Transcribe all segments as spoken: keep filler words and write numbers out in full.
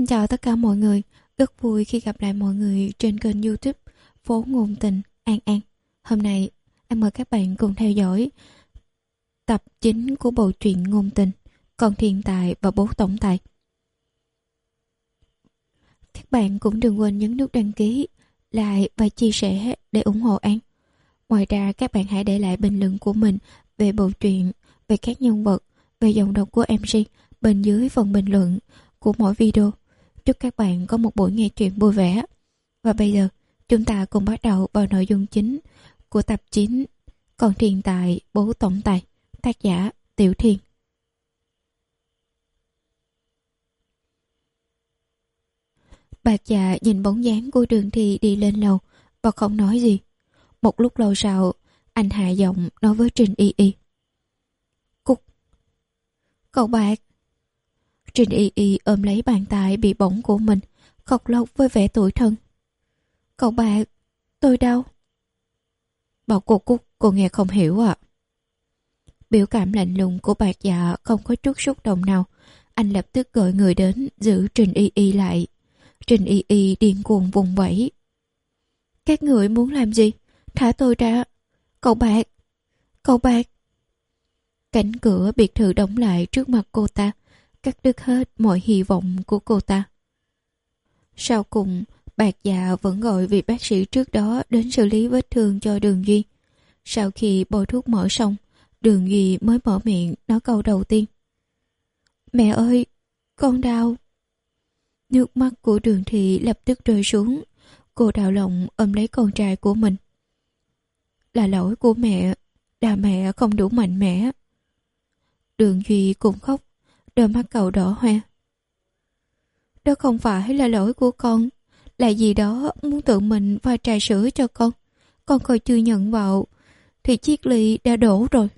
chào tất cả mọi người, rất vui khi gặp lại mọi người trên kênh YouTube Phố Ngôn Tình An An. Hôm nay, em mời các bạn cùng theo dõi tập chín của bộ truyện ngôn tình Con Thiên Tài và Bố Tổng Tài. Các bạn cũng đừng quên nhấn nút đăng ký, like và chia sẻ để ủng hộ An. Ngoài ra, các bạn hãy để lại bình luận của mình về bộ truyện, về các nhân vật, về giọng đọc của em xê bên dưới phần bình luận của mỗi video. Chúc các bạn có một buổi nghe truyện vui vẻ. Và bây giờ, chúng ta cùng bắt đầu vào nội dung chính của tập chín Con Thiên Tài Bố Tổng Tài, tác giả Tiểu Thiên. Bạc Dạ nhìn bóng dáng của Đường Thi đi lên lầu và không nói gì. Một lúc lâu sau, anh hạ giọng nói với Trình Y Y. Cúc. Cậu Bạc. Trình Y Y ôm lấy bàn tay bị bỏng của mình, khóc lóc với vẻ tủi thân. Cậu Bạc, tôi đau. Bảo cô Cúc, cô nghe không hiểu à? Biểu cảm lạnh lùng của Bạc Dạ không có chút xúc động nào. Anh lập tức gọi người đến giữ Trình Y Y lại. Trình Y Y điên cuồng vùng vẫy. Các người muốn làm gì? Thả tôi ra. Cậu Bạc, cậu Bạc. Cánh cửa biệt thự đóng lại trước mặt cô ta, cắt đứt hết mọi hy vọng của cô ta. Sau cùng, Bạc Dạ vẫn gọi vị bác sĩ trước đó đến xử lý vết thương cho Đường Duy. Sau khi bôi thuốc mỡ xong, Đường Duy mới mở miệng nói câu đầu tiên. Mẹ ơi, con đau. Nước mắt của Đường Thị lập tức rơi xuống. Cô đau lòng ôm lấy con trai của mình. Là lỗi của mẹ, là mẹ không đủ mạnh mẽ. Đường Duy cũng khóc, đôi mắt cậu đỏ hoe. Đó không phải là lỗi của con, là gì đó muốn tự mình pha trà sữa cho con. Con còn chưa nhận vào thì chiếc ly đã đổ rồi.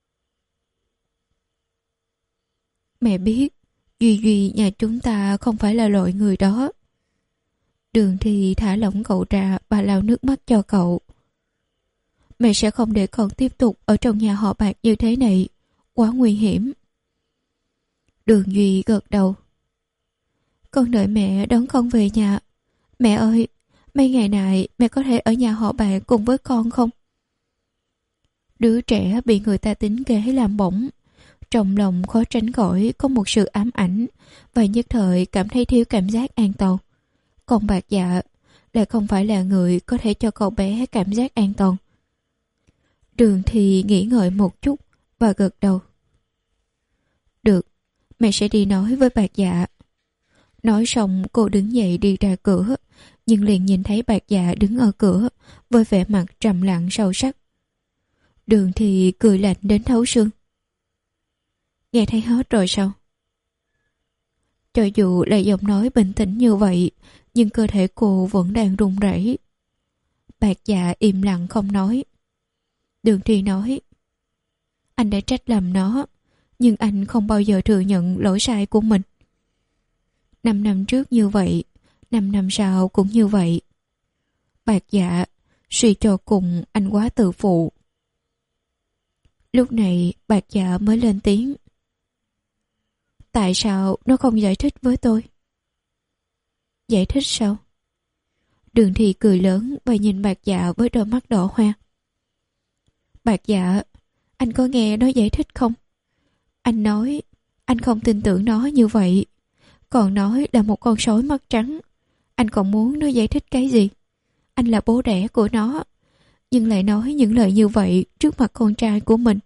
Mẹ biết Duy Duy nhà chúng ta không phải là loại người đó. Đường Thì thả lỏng cậu ra và lau nước mắt cho cậu. Mẹ sẽ không để con tiếp tục ở trong nhà họ Bạc như thế này, quá nguy hiểm. Đường Duy gật đầu. Con đợi mẹ đón con về nhà. Mẹ ơi, mấy ngày này mẹ có thể ở nhà họ Bạc cùng với con không? Đứa trẻ bị người ta tính kế làm bổng, trong lòng khó tránh khỏi có một sự ám ảnh và nhất thời cảm thấy thiếu cảm giác an toàn. Còn Bạc Dạ lại không phải là người có thể cho cậu bé cảm giác an toàn. Đường Thì nghĩ ngợi một chút và gật đầu. Được, mẹ sẽ đi nói với Bạc Dạ. Nói xong cô đứng dậy đi ra cửa, nhưng liền nhìn thấy Bạc Dạ đứng ở cửa với vẻ mặt trầm lặng sâu sắc. Đường Thì cười lạnh đến thấu xương. Nghe thấy hết rồi sao? Cho dù là giọng nói bình tĩnh như vậy, nhưng cơ thể cô vẫn đang run rẩy. Bạc Dạ im lặng không nói. Đường Thì nói. Anh đã trách lầm nó, nhưng anh không bao giờ thừa nhận lỗi sai của mình. Năm năm trước như vậy, năm năm sau cũng như vậy. Bạc Dạ, suy cho cùng anh quá tự phụ. Lúc này Bạc Dạ mới lên tiếng. Tại sao nó không giải thích với tôi? Giải thích sao? Đường Thì cười lớn và nhìn Bạc Dạ với đôi mắt đỏ hoe. Bạc Dạ, anh có nghe nó giải thích không? Anh nói anh không tin tưởng nó như vậy, còn nói là một con sói mắt trắng. Anh còn muốn nó giải thích cái gì? Anh là bố đẻ của nó, nhưng lại nói những lời như vậy trước mặt con trai của mình.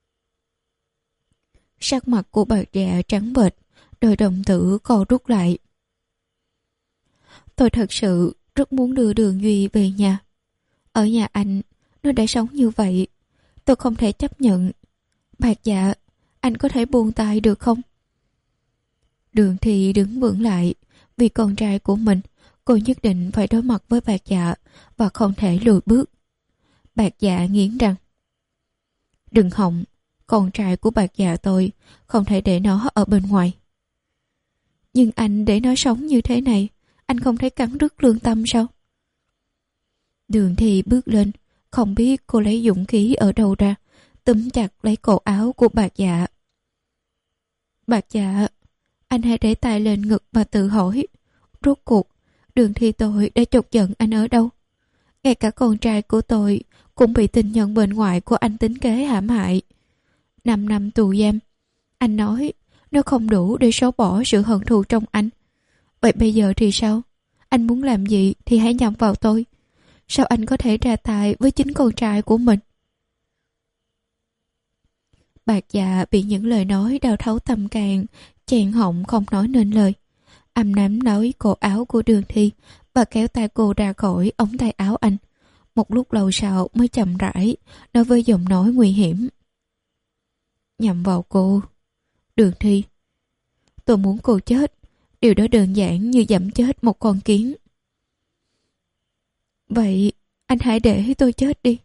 Sắc mặt của Bạc Dạ trắng bệch, đôi đồng tử co rút lại. Tôi thật sự rất muốn đưa Đường Duy về nhà. Ở nhà anh, nó đã sống như vậy. Tôi không thể chấp nhận. Bạc Dạ, anh có thể buông tay được không? Đường Thì đứng vững lại. Vì con trai của mình, cô nhất định phải đối mặt với Bạc Dạ và không thể lùi bước. Bạc Dạ nghiến răng. Đừng hòng, con trai của Bạc Dạ tôi không thể để nó ở bên ngoài. Nhưng anh để nó sống như thế này, anh không thấy cắn rứt lương tâm sao? Đường Thì bước lên, không biết cô lấy dũng khí ở đâu ra, túm chặt lấy cổ áo của Bạc Dạ. Bạc Dạ, anh hãy để tay lên ngực và tự hỏi, Rốt cuộc, Đường Thi tôi đã chọc giận anh ở đâu? Ngay cả con trai của tôi cũng bị tình nhân bên ngoài của anh tính kế hãm hại. Năm năm tù giam. Anh nói nó không đủ để xóa bỏ sự hận thù trong anh. Vậy bây giờ thì sao? Anh muốn làm gì thì hãy nhắm vào tôi. Sao anh có thể ra tay với chính con trai của mình? Bạc Dạ bị những lời nói đau thấu tâm can, chẹn họng không nói nên lời. Anh nắm lấy cổ áo của Đường Thi và kéo tay cô ra khỏi ống tay áo anh. Một lúc lâu sau mới chậm rãi nói với giọng nói nguy hiểm: nhắm vào cô, Đường Thi. Tôi muốn cô chết. Điều đó đơn giản như dẫm chết một con kiến. Vậy anh hãy để tôi chết đi.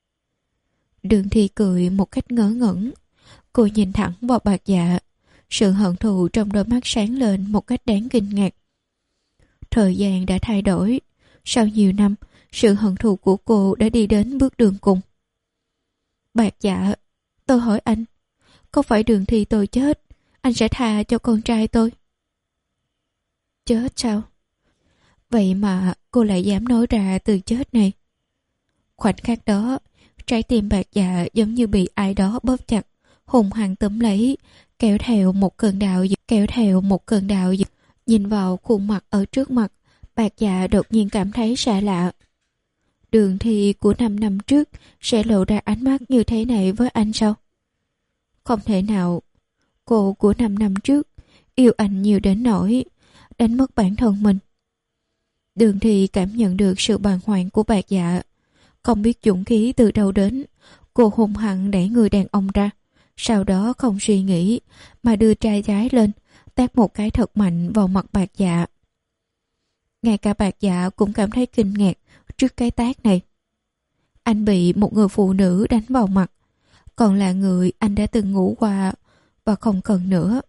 Đường Thi cười một cách ngớ ngẩn. Cô nhìn thẳng vào Bạc Dạ. Sự hận thù trong đôi mắt sáng lên một cách đáng kinh ngạc. Thời gian đã thay đổi. Sau nhiều năm, sự hận thù của cô đã đi đến bước đường cùng. Bạc Dạ, tôi hỏi anh, có phải Đường Thi tôi chết, anh sẽ tha cho con trai tôi? Chết sao? Vậy mà cô lại dám nói ra từ chết này. Khoảnh khắc đó, trái tim Bạc Dạ giống như bị ai đó bóp chặt, hùng hăng túm lấy, kéo theo một cơn đau, kéo theo một cơn đau. Nhìn vào khuôn mặt ở trước mặt, Bạc Dạ đột nhiên cảm thấy xa lạ. Đường Thi của năm năm trước sẽ lộ ra ánh mắt như thế này với anh sao? Không thể nào. Cô của năm năm trước yêu anh nhiều đến nỗi đánh mất bản thân mình. Đường Thi cảm nhận được sự bàng hoàng của Bạc Dạ. Không biết dũng khí từ đâu đến, cô hung hăng đẩy người đàn ông ra. Sau đó không suy nghĩ mà đưa trai gái lên, tát một cái thật mạnh vào mặt Bạc Dạ. Ngay cả Bạc Dạ cũng cảm thấy kinh ngạc trước cái tát này. Anh bị một người phụ nữ đánh vào mặt, còn là người anh đã từng ngủ qua và không cần nữa.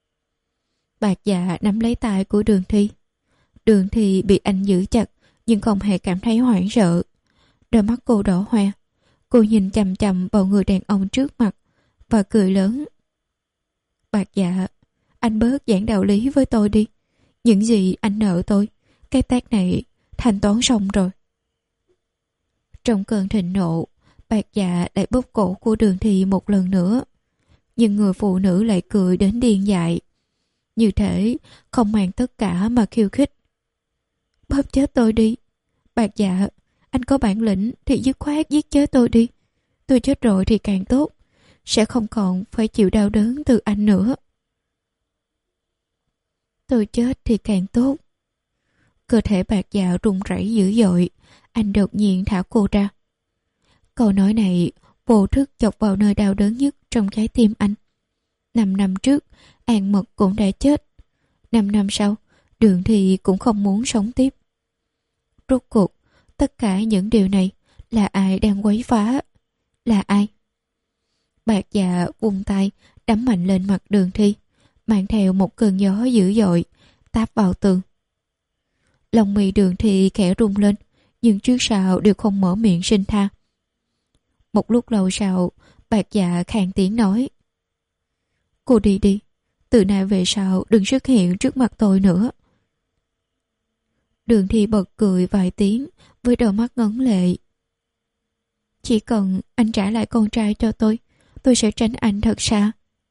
Bạc Dạ nắm lấy tay của Đường Thi. Đường Thi bị anh giữ chặt nhưng không hề cảm thấy hoảng sợ. Đôi mắt cô đỏ hoe. Cô nhìn chằm chằm vào người đàn ông trước mặt và cười lớn. Bạc Dạ, anh bớt giảng đạo lý với tôi đi. Những gì anh nợ tôi, cái tát này thanh toán xong rồi. Trong cơn thịnh nộ, Bạc Dạ lại bóp cổ của Đường Thi một lần nữa. Nhưng người phụ nữ lại cười đến điên dại. Như thể không màng tất cả mà khiêu khích. Bóp chết tôi đi. Bạc Dạ, anh có bản lĩnh thì dứt khoát giết chết tôi đi. Tôi chết rồi thì càng tốt. Sẽ không còn phải chịu đau đớn từ anh nữa. Tôi chết thì càng tốt. Cơ thể Bạc Dạ run rẩy dữ dội. Anh đột nhiên thả cô ra. Câu nói này vô thức chọc vào nơi đau đớn nhất trong trái tim anh. Năm năm trước, An Mật cũng đã chết. Năm năm sau, Đường Thi cũng không muốn sống tiếp. Rốt cuộc, tất cả những điều này là ai đang quấy phá? Là ai? Bạc Dạ vung tay đấm mạnh lên mặt Đường Thi, mang theo một cơn gió dữ dội, táp vào tường. Lòng mì Đường Thi khẽ rung lên, nhưng trước sau đều không mở miệng xin tha. Một lúc lâu sau, Bạc Dạ khàn tiếng nói: Cô đi đi, từ nay về sau đừng xuất hiện trước mặt tôi nữa. Đường Thi bật cười vài tiếng với đôi mắt ngấn lệ. Chỉ cần anh trả lại con trai cho tôi, tôi sẽ tránh anh thật xa.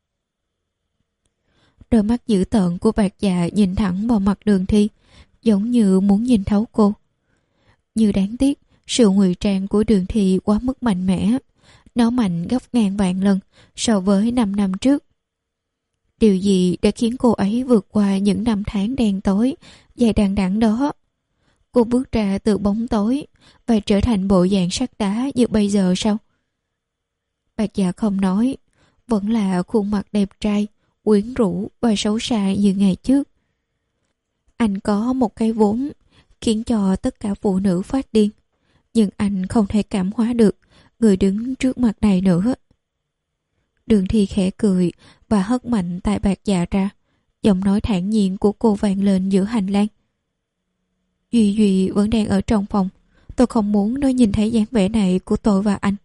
Đôi mắt dữ tợn của Bạc Dạ nhìn thẳng vào mặt Đường Thi, giống như muốn nhìn thấu cô. Như đáng tiếc, sự ngụy trang của Đường Thi quá mức mạnh mẽ. Nó mạnh gấp ngàn vạn lần so với năm năm trước. Điều gì đã khiến cô ấy vượt qua những năm tháng đen tối, dài đằng đẵng đó? Cô bước ra từ bóng tối và trở thành bộ dạng sắt đá như bây giờ sao? Bạc Dạ không nói, vẫn là khuôn mặt đẹp trai, quyến rũ và xấu xa như ngày trước. Anh có một cái vốn khiến cho tất cả phụ nữ phát điên, nhưng anh không thể cảm hóa được người đứng trước mặt này nữa. Đường Thi khẽ cười và hất mạnh tay Bạc Dạ ra. Giọng nói thản nhiên của cô vang lên giữa hành lang. Duy Duy vẫn đang ở trong phòng. Tôi không muốn nó nhìn thấy dáng vẻ này của tôi và anh.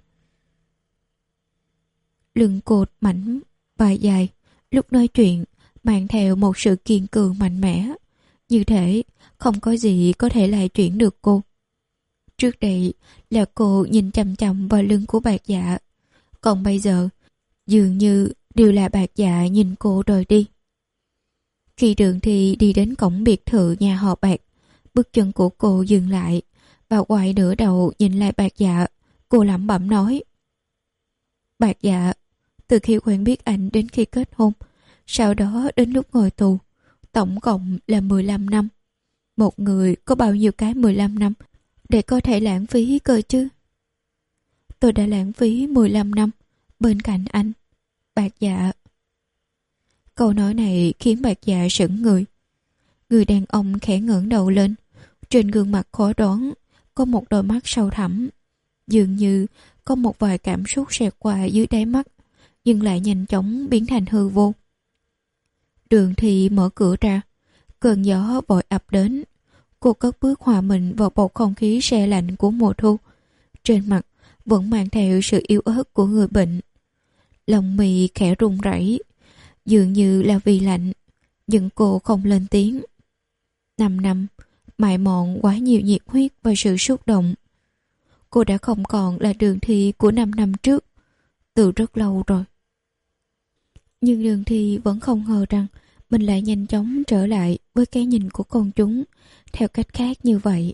Lưng cột mảnh và dài, lúc nói chuyện mang theo một sự kiên cường mạnh mẽ, như thể Không có gì có thể lại chuyển được cô. Trước đây là cô nhìn chằm chằm vào lưng của Bạc Dạ, còn bây giờ dường như đều là Bạc Dạ nhìn cô rời đi. Khi Đường Thi đi đến cổng biệt thự nhà họ Bạc, bước chân của cô dừng lại và quay nửa đầu nhìn lại Bạc Dạ. Cô lẩm bẩm nói: Bạc Dạ, từ khi quen biết anh đến khi kết hôn, sau đó đến lúc ngồi tù, tổng cộng là mười lăm năm. Một người có bao nhiêu cái mười lăm năm để có thể lãng phí cơ chứ? Tôi đã lãng phí mười lăm năm bên cạnh anh, Bạc Dạ. Câu nói này khiến Bạc Dạ sững người. Người đàn ông khẽ ngẩng đầu lên, trên gương mặt khó đoán có một đôi mắt sâu thẳm, dường như có một vài cảm xúc xẹt qua dưới đáy mắt, nhưng lại nhanh chóng biến thành hư vô. Đường Thi mở cửa ra, cơn gió vội ập đến. Cô cất bước hòa mình vào bầu không khí se lạnh của mùa thu, trên mặt vẫn mang theo sự yếu ớt của người bệnh. Lòng mì khẽ run rẩy, dường như là vì lạnh, nhưng cô không lên tiếng. Năm năm mài mòn quá nhiều nhiệt huyết và sự xúc động. Cô đã không còn là Đường Thi của năm năm trước, từ rất lâu rồi. Nhưng Đường Thi vẫn không ngờ rằng mình lại nhanh chóng trở lại với cái nhìn của công chúng theo cách khác như vậy.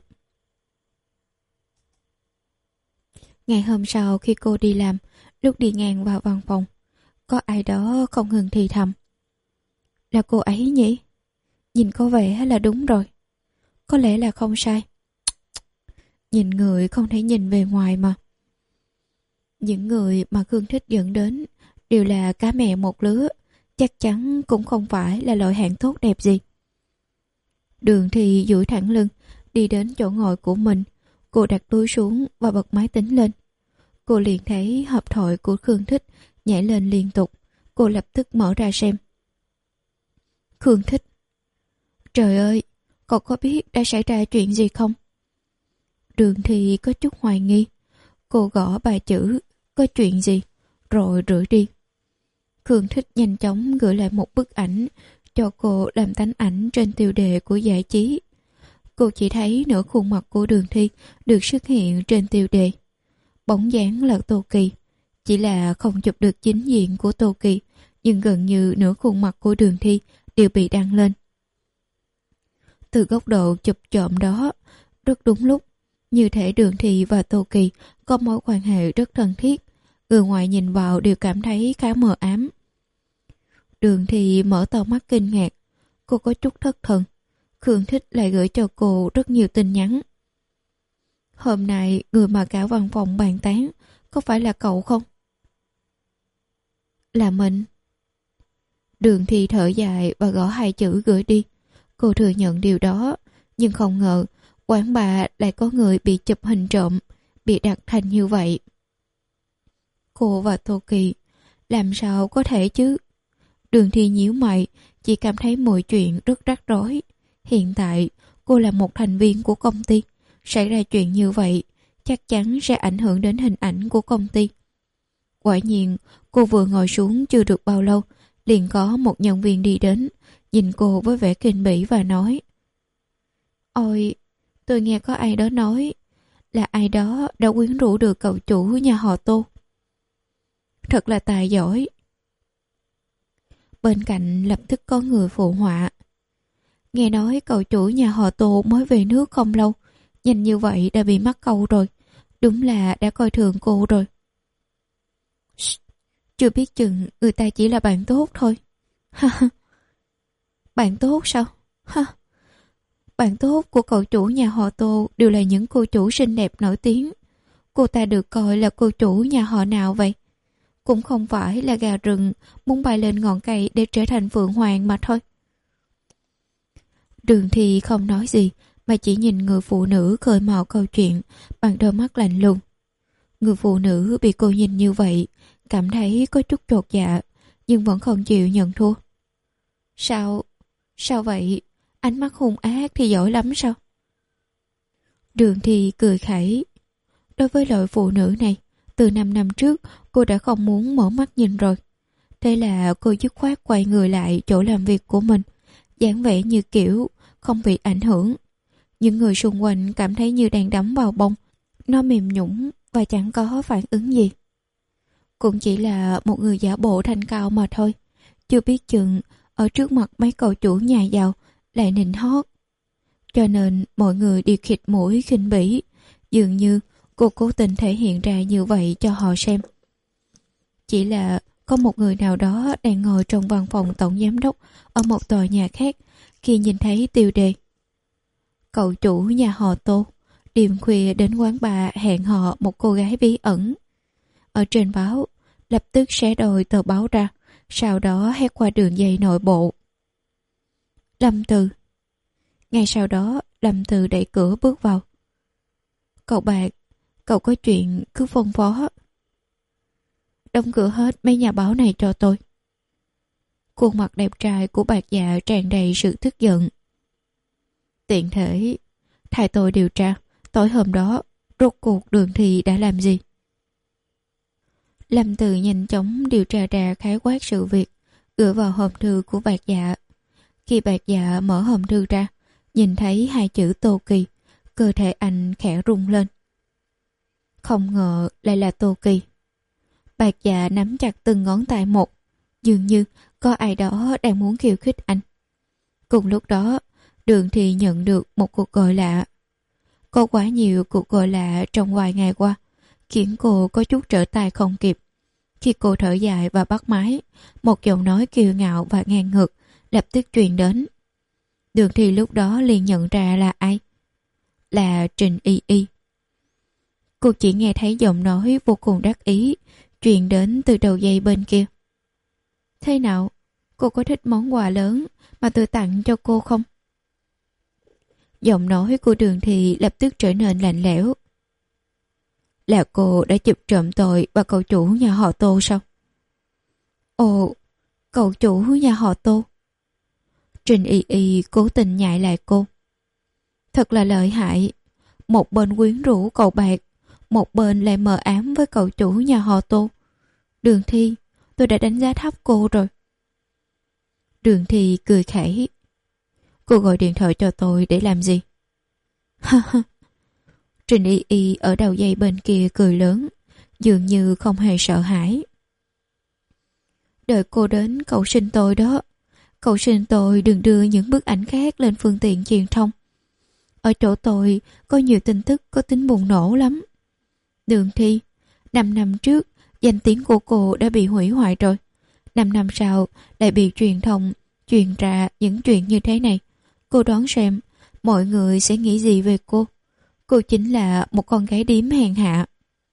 Ngày hôm sau khi cô đi làm, lúc đi ngang vào văn phòng, có ai đó không ngừng thì thầm: Là cô ấy nhỉ? Nhìn có vẻ là đúng rồi. Có lẽ là không sai. Nhìn người không thể nhìn về ngoài mà. Những người mà Khương Thích dẫn đến đều là cá mẹ một lứa, chắc chắn cũng không phải là loại hạng tốt đẹp gì. Đường Thì duỗi thẳng lưng, đi đến chỗ ngồi của mình. Cô đặt túi xuống và bật máy tính lên. Cô liền thấy hộp thoại của Khương Thích nhảy lên liên tục. Cô lập tức mở ra xem. Khương Thích: Trời ơi, cậu có biết đã xảy ra chuyện gì không? Đường Thì có chút hoài nghi. Cô gõ bài chữ có chuyện gì rồi rửa đi. Khương Thích nhanh chóng gửi lại một bức ảnh cho cô làm tấm ảnh trên tiêu đề của giải trí. Cô chỉ thấy nửa khuôn mặt của Đường Thi được xuất hiện trên tiêu đề. Bóng dáng là Tô Kỳ, chỉ là không chụp được chính diện của Tô Kỳ, nhưng gần như nửa khuôn mặt của Đường Thi đều bị đăng lên. Từ góc độ chụp trộm đó, rất đúng lúc, như thể Đường Thi và Tô Kỳ có mối quan hệ rất thân thiết, người ngoài nhìn vào đều cảm thấy khá mờ ám. Đường Thi mở to mắt kinh ngạc, cô có chút thất thần. Khương Thích lại gửi cho cô rất nhiều tin nhắn. Hôm nay người mà cả văn phòng bàn tán có phải là cậu không? Là mình. Đường Thi thở dài và gõ hai chữ gửi đi. Cô thừa nhận điều đó, nhưng không ngờ quán bà lại có người bị chụp hình trộm, bị đặt thành như vậy. Cô và Tô Kỳ, làm sao có thể chứ? Đường Thi nhíu mày, chỉ cảm thấy mọi chuyện rất rắc rối. Hiện tại, cô là một thành viên của công ty. Xảy ra chuyện như vậy, chắc chắn sẽ ảnh hưởng đến hình ảnh của công ty. Quả nhiên, cô vừa ngồi xuống chưa được bao lâu, liền có một nhân viên đi đến, nhìn cô với vẻ kinh bỉ và nói: Ôi, tôi nghe có ai đó nói là ai đó đã quyến rũ được cậu chủ nhà họ Tô. Thật là tài giỏi. Bên cạnh lập tức có người phụ họa: Nghe nói cậu chủ nhà họ Tô mới về nước không lâu, nhanh như vậy đã bị mắc câu rồi. Đúng là đã coi thường cô rồi. Chưa biết chừng người ta chỉ là bạn tốt thôi. Ha, bạn tốt sao? Ha, bạn tốt của cậu chủ nhà họ Tô đều là những cô chủ xinh đẹp nổi tiếng. Cô ta được coi là cô chủ nhà họ nào vậy? Cũng không phải là gà rừng muốn bay lên ngọn cây để trở thành phượng hoàng mà thôi. Đường Thi không nói gì, mà chỉ nhìn người phụ nữ khơi mào câu chuyện bằng đôi mắt lạnh lùng. Người phụ nữ bị cô nhìn như vậy, cảm thấy có chút chột dạ, nhưng vẫn không chịu nhận thua. Sao? Sao vậy? Ánh mắt hung ác thì giỏi lắm sao? Đường Thi cười khẩy. Đối với loại phụ nữ này, từ năm năm trước cô đã không muốn mở mắt nhìn rồi. Thế là cô dứt khoát quay người lại chỗ làm việc của mình, dáng vẻ như kiểu không bị ảnh hưởng. Những người xung quanh cảm thấy như đang đắm vào bông. Nó mềm nhũn và chẳng có phản ứng gì. Cũng chỉ là một người giả bộ thanh cao mà thôi. Chưa biết chừng ở trước mặt mấy cậu chủ nhà giàu lại nịnh hót. Cho nên mọi người đều khịt mũi khinh bỉ. Dường như cô cố tình thể hiện ra như vậy cho họ xem. Chỉ là có một người nào đó đang ngồi trong văn phòng tổng giám đốc ở một tòa nhà khác khi nhìn thấy tiêu đề cậu chủ nhà họ Tô đêm khuya đến quán bar hẹn hò một cô gái bí ẩn. Ở trên báo lập tức xé đôi tờ báo ra, sau đó hét qua đường dây nội bộ: Lâm Từ. Ngay sau đó Lâm Từ đẩy cửa bước vào. Cậu Bạc, cậu có chuyện cứ phân phó. Đóng cửa hết mấy nhà báo này cho tôi. Khuôn mặt đẹp trai của Bạc Dạ tràn đầy sự tức giận. Tiện thể thay tôi điều tra tối hôm đó rốt cuộc Đường Thị đã làm gì. Lâm Từ nhanh chóng điều tra ra khái quát sự việc, gửi vào hòm thư của Bạc Dạ. Khi Bạc Dạ mở hòm thư ra, nhìn thấy hai chữ Tô Kỳ, cơ thể anh khẽ rung lên. Không ngờ lại là Tô Kỳ. Bạc Dạ nắm chặt từng ngón tay một, dường như có ai đó đang muốn khiêu khích anh. Cùng lúc đó, Đường Thị nhận được một cuộc gọi lạ. Có quá nhiều cuộc gọi lạ trong vài ngày qua, khiến cô có chút trở tay không kịp. Khi cô thở dài và bắt máy, một giọng nói kiêu ngạo và ngang ngược lập tức truyền đến. Đường Thị lúc đó liền nhận ra là ai. Là Trình Y Y. Cô chỉ nghe thấy giọng nói vô cùng đắc ý truyền đến từ đầu dây bên kia. Thế nào? Cô có thích món quà lớn mà tôi tặng cho cô không? Giọng nói của Đường Thị lập tức trở nên lạnh lẽo. Là cô đã chụp trộm tội và cậu chủ nhà họ Tô sao? Ồ, cậu chủ nhà họ Tô. Trình Y Y cố tình nhại lại cô. Thật là lợi hại. Một bên quyến rũ cậu Bạc, một bên lại mờ ám với cậu chủ nhà họ Tô. Đường Thi, tôi đã đánh giá thấp cô rồi. Đường Thi cười khẩy. Cô gọi điện thoại cho tôi để làm gì? Ha ha. Trình Y Y ở đầu dây bên kia cười lớn, dường như không hề sợ hãi. Đợi cô đến cầu xin tôi đó. Cầu xin tôi đừng đưa những bức ảnh khác lên phương tiện truyền thông. Ở chỗ tôi có nhiều tin tức có tính bùng nổ lắm. Đường Thi, năm năm trước danh tiếng của cô đã bị hủy hoại rồi. Năm năm sau lại bị truyền thông truyền ra những chuyện như thế này. Cô đoán xem mọi người sẽ nghĩ gì về cô. Cô chính là một con gái điếm hèn hạ.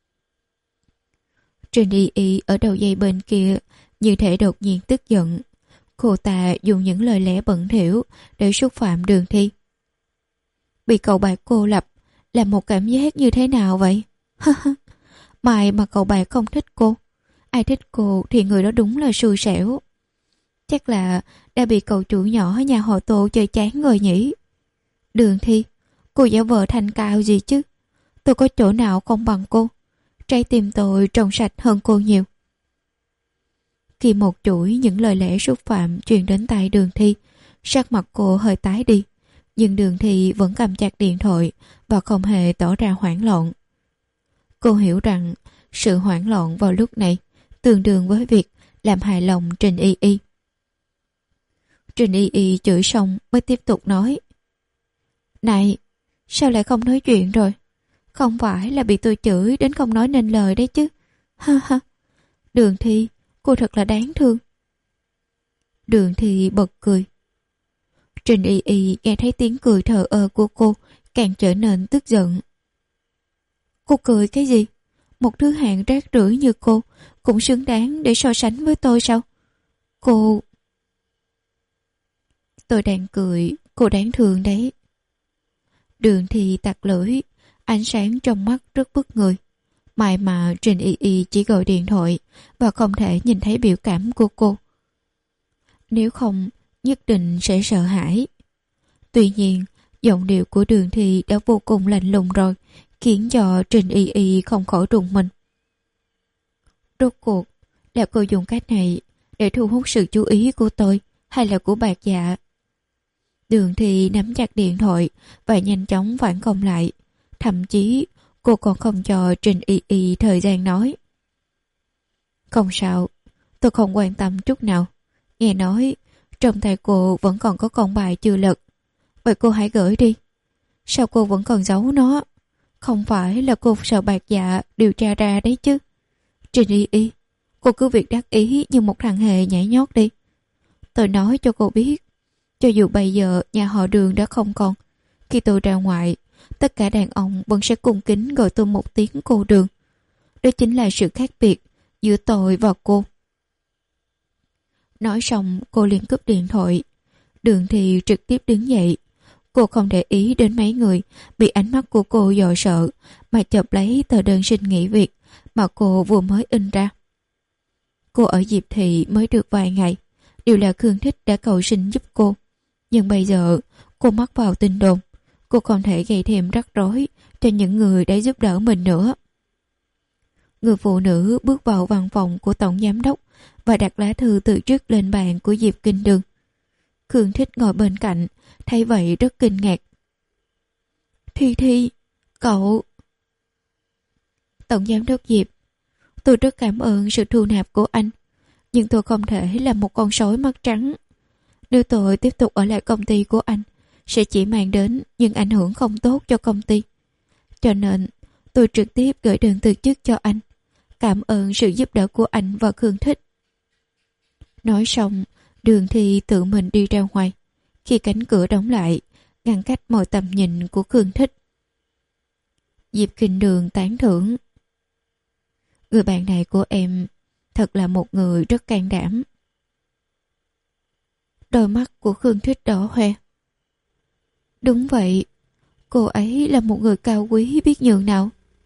Trình Y Y ở đầu dây bên kia như thể đột nhiên tức giận. Cô ta dùng những lời lẽ bẩn thỉu để xúc phạm Đường Thi. Bị cậu Bạc cô lập là một cảm giác như thế nào vậy? Mai mà cậu Bạc không thích cô. Ai thích cô thì người đó đúng là xui xẻo. Chắc là đã bị cậu chủ nhỏ nhà họ Tô chơi chán rồi nhỉ. Đường Thi, cô giả vờ thanh cao gì chứ? Tôi có chỗ nào không bằng cô. Trái tim tôi trong sạch hơn cô nhiều. Khi một chuỗi những lời lẽ xúc phạm truyền đến tai Đường Thi, sắc mặt cô hơi tái đi. Nhưng Đường Thi vẫn cầm chặt điện thoại và không hề tỏ ra hoảng loạn. Cô hiểu rằng sự hoảng loạn vào lúc này tương đương với việc làm hài lòng Trình Y Y. Trình Y Y chửi xong mới tiếp tục nói. Này, sao lại không nói chuyện rồi? Không phải là bị tôi chửi đến không nói nên lời đấy chứ. Ha ha. Đường Thi, cô thật là đáng thương. Đường Thi bật cười. Trình Y Y nghe thấy tiếng cười thờ ơ của cô càng trở nên tức giận. Cô cười cái gì? Một thứ hạng rác rưởi như cô cũng xứng đáng để so sánh với tôi sao? Cô... Tôi đang cười, cô đáng thương đấy. Đường Thi tặc lưỡi, ánh sáng trong mắt rất bức người. May mà Trình Y Y chỉ gọi điện thoại và không thể nhìn thấy biểu cảm của cô. Nếu không, nhất định sẽ sợ hãi. Tuy nhiên, giọng điệu của Đường Thi đã vô cùng lạnh lùng rồi, khiến cho Trình Y Y không khỏi rùng mình. Rốt cuộc, là cô dùng cách này để thu hút sự chú ý của tôi hay là của Bạc Dạ? Đường thì nắm chặt điện thoại và nhanh chóng phản công lại. Thậm chí cô còn không cho Trình Y Y thời gian nói. Không sao, tôi không quan tâm chút nào. Nghe nói trong tay cô vẫn còn có con bài chưa lật. Vậy cô hãy gửi đi. Sao cô vẫn còn giấu nó? Không phải là cô sợ bạc dạ điều tra ra đấy chứ. Trình Y Y, cô cứ việc đắc ý như một thằng hề nhảy nhót đi. Tôi nói cho cô biết, cho dù bây giờ nhà họ Đường đã không còn, khi tôi ra ngoài, tất cả đàn ông vẫn sẽ cung kính gọi tôi một tiếng cô Đường. Đó chính là sự khác biệt giữa tôi và cô. Nói xong cô liền cúp điện thoại. Đường thì trực tiếp đứng dậy. Cô không để ý đến mấy người bị ánh mắt của cô dọa sợ mà chộp lấy tờ đơn xin nghỉ việc mà cô vừa mới in ra. Cô ở Diệp Thị mới được vài ngày, đều là Khương Thích đã cầu xin giúp cô. Nhưng bây giờ cô mắc vào tin đồn, cô không thể gây thêm rắc rối cho những người đã giúp đỡ mình nữa. Người phụ nữ bước vào văn phòng của tổng giám đốc và đặt lá thư từ chức lên bàn của Diệp Kinh Đường. Khương Thích ngồi bên cạnh, thấy vậy rất kinh ngạc. Thi Thi, cậu... Tổng giám đốc Diệp, tôi rất cảm ơn sự thu nạp của anh, nhưng tôi không thể là một con sói mắt trắng. Nếu tôi tiếp tục ở lại công ty của anh, sẽ chỉ mang đến những ảnh hưởng không tốt cho công ty. Cho nên, tôi trực tiếp gửi đơn từ chức cho anh. Cảm ơn sự giúp đỡ của anh và Khương Thích. Nói xong, Đường thì tự mình đi ra ngoài. Khi cánh cửa đóng lại, ngăn cách mọi tầm nhìn của Khương Thích. Diệp Kinh Đường tán thưởng. Người bạn này của em thật là một người rất can đảm. Đôi mắt của Khương Thích đỏ hoe. Đúng vậy, cô ấy là một người cao quý biết nhường nào.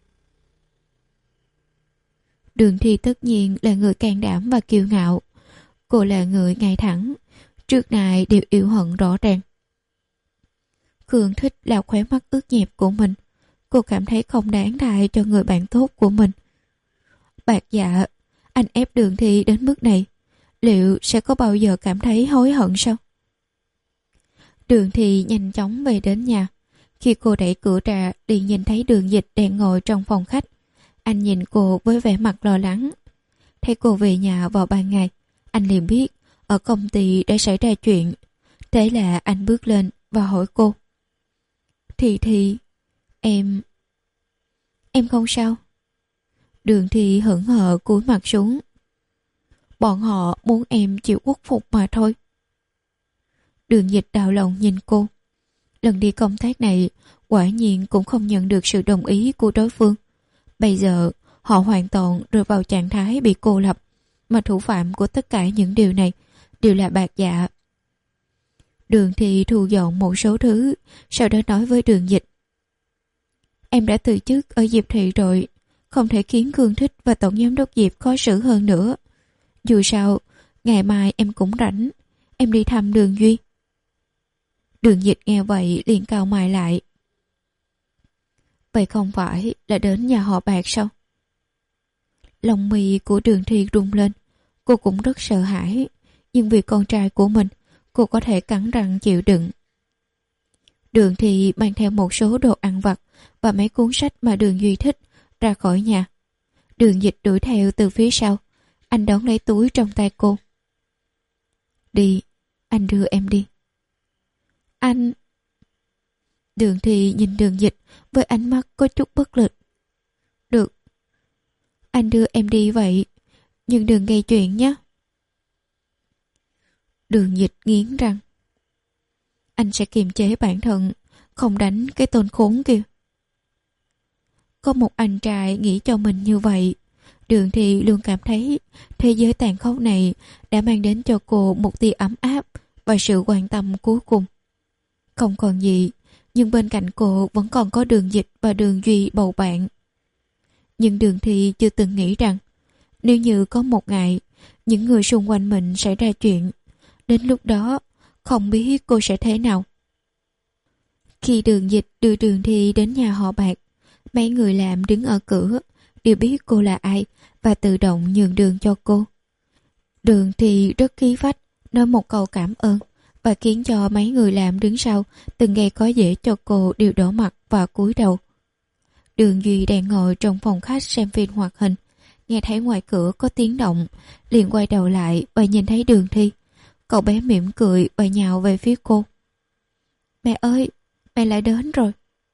Đường Thi tất nhiên là người can đảm và kiêu ngạo. Cô là người ngay thẳng, trước nay đều yêu hận rõ ràng. Khương Thích là khóe mắt ướt nhẹp của mình. Cô cảm thấy không đáng thay cho người bạn tốt của mình. Bạc dạ, anh ép Đường Thi đến mức này, liệu sẽ có bao giờ cảm thấy hối hận sao? Đường Thi nhanh chóng về đến nhà. Khi cô đẩy cửa ra thì nhìn thấy Đường Dịch đang ngồi trong phòng khách. Anh nhìn cô với vẻ mặt lo lắng. Thấy cô về nhà vào ban ngày, anh liền biết ở công ty đã xảy ra chuyện. Thế là anh bước lên và hỏi cô. Thì thì, em... Em không sao? Đường Thi hững hờ cúi mặt xuống. Bọn họ muốn em chịu khuất phục mà thôi. Đường Dịch đau lòng nhìn cô. Lần đi công tác này, quả nhiên cũng không nhận được sự đồng ý của đối phương. Bây giờ, họ hoàn toàn rơi vào trạng thái bị cô lập, mà thủ phạm của tất cả những điều này đều là Bạc Dạ. Đường Thi thu dọn một số thứ, sau đó nói với Đường Dịch. Em đã từ chức ở Diệp Thị rồi, không thể khiến Khương Thích và tổng giám đốc Diệp khó xử hơn nữa. Dù sao, ngày mai em cũng rảnh, em đi thăm Đường Duy. Đường Dịch nghe vậy liền cau mày lại. Vậy không phải là đến nhà họ Bạc sao? Lòng mì của Đường Thi rung lên. Cô cũng rất sợ hãi, nhưng vì con trai của mình, cô có thể cắn răng chịu đựng. Đường Thi mang theo một số đồ ăn vặt và mấy cuốn sách mà Đường Duy thích ra khỏi nhà. Đường Dịch đuổi theo từ phía sau. Anh đón lấy túi trong tay cô. Đi, anh đưa em đi. Anh... Đường Thi nhìn Đường Dịch với ánh mắt có chút bất lực. Được, anh đưa em đi vậy, nhưng đừng gây chuyện nhé. Đường Dịch nghiến răng. Anh sẽ kiềm chế bản thân, không đánh cái tên khốn kia. Có một anh trai nghĩ cho mình như vậy, Đường Thi luôn cảm thấy thế giới tàn khốc này đã mang đến cho cô một tia ấm áp và sự quan tâm cuối cùng. Không còn gì, nhưng bên cạnh cô vẫn còn có Đường Dịch và Đường Duy bầu bạn. Nhưng Đường Thi chưa từng nghĩ rằng nếu như có một ngày những người xung quanh mình xảy ra chuyện, đến lúc đó không biết cô sẽ thế nào. Khi Đường Dịch đưa Đường Thi đến nhà họ Bạc, mấy người làm đứng ở cửa đều biết cô là ai và tự động nhường đường cho cô. Đường Thi rất khí phách nói một câu cảm ơn và khiến cho mấy người làm đứng sau từng gây có dễ cho cô đều đỏ mặt và cúi đầu. Đường Duy đang ngồi trong phòng khách xem phim hoạt hình, nghe thấy ngoài cửa có tiếng động, liền quay đầu lại và nhìn thấy Đường Thi. Cậu bé mỉm cười và nhào về phía cô. Mẹ ơi, mẹ lại đến rồi.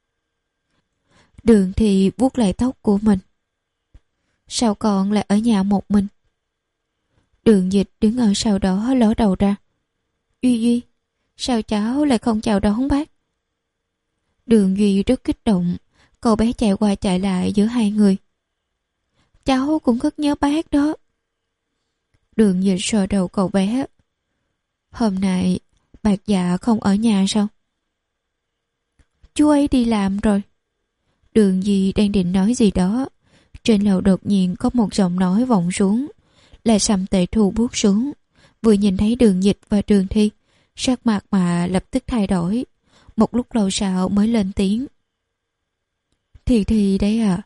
Đường Thi vuốt lại tóc của mình. Sao con lại ở nhà một mình? Đường Dịch đứng ở sau đó ló đầu ra. Duy Duy, sao cháu lại không chào đón bác? Đường Duy rất kích động, cậu bé chạy qua chạy lại giữa hai người. Cháu cũng rất nhớ bác đó. Đường Dịch sờ đầu cậu bé. Hôm nay Bạc Dạ không ở nhà sao? Chú ấy đi làm rồi. Đường Duy đang định nói gì đó. Trên lầu đột nhiên có một giọng nói vọng xuống. Là Sầm Tệ Thu bước xuống. Vừa nhìn thấy Đường Dịch và Đường Thi, sắc mặt mà lập tức thay đổi. Một lúc lâu sau mới lên tiếng. Thi Thi đấy à?